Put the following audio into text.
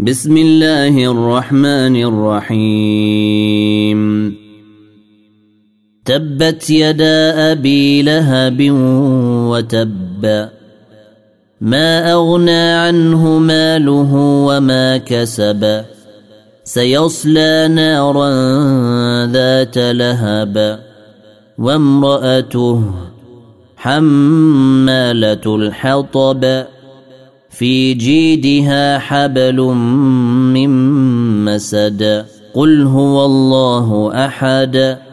بسم الله الرحمن الرحيم تبت يدا أبي لهب وتب ما أغنى عنه ماله وما كسب سيصلى نارا ذات لهب وامرأته حمالة الحطب في جيدها حبل من مسد قل هو الله أحد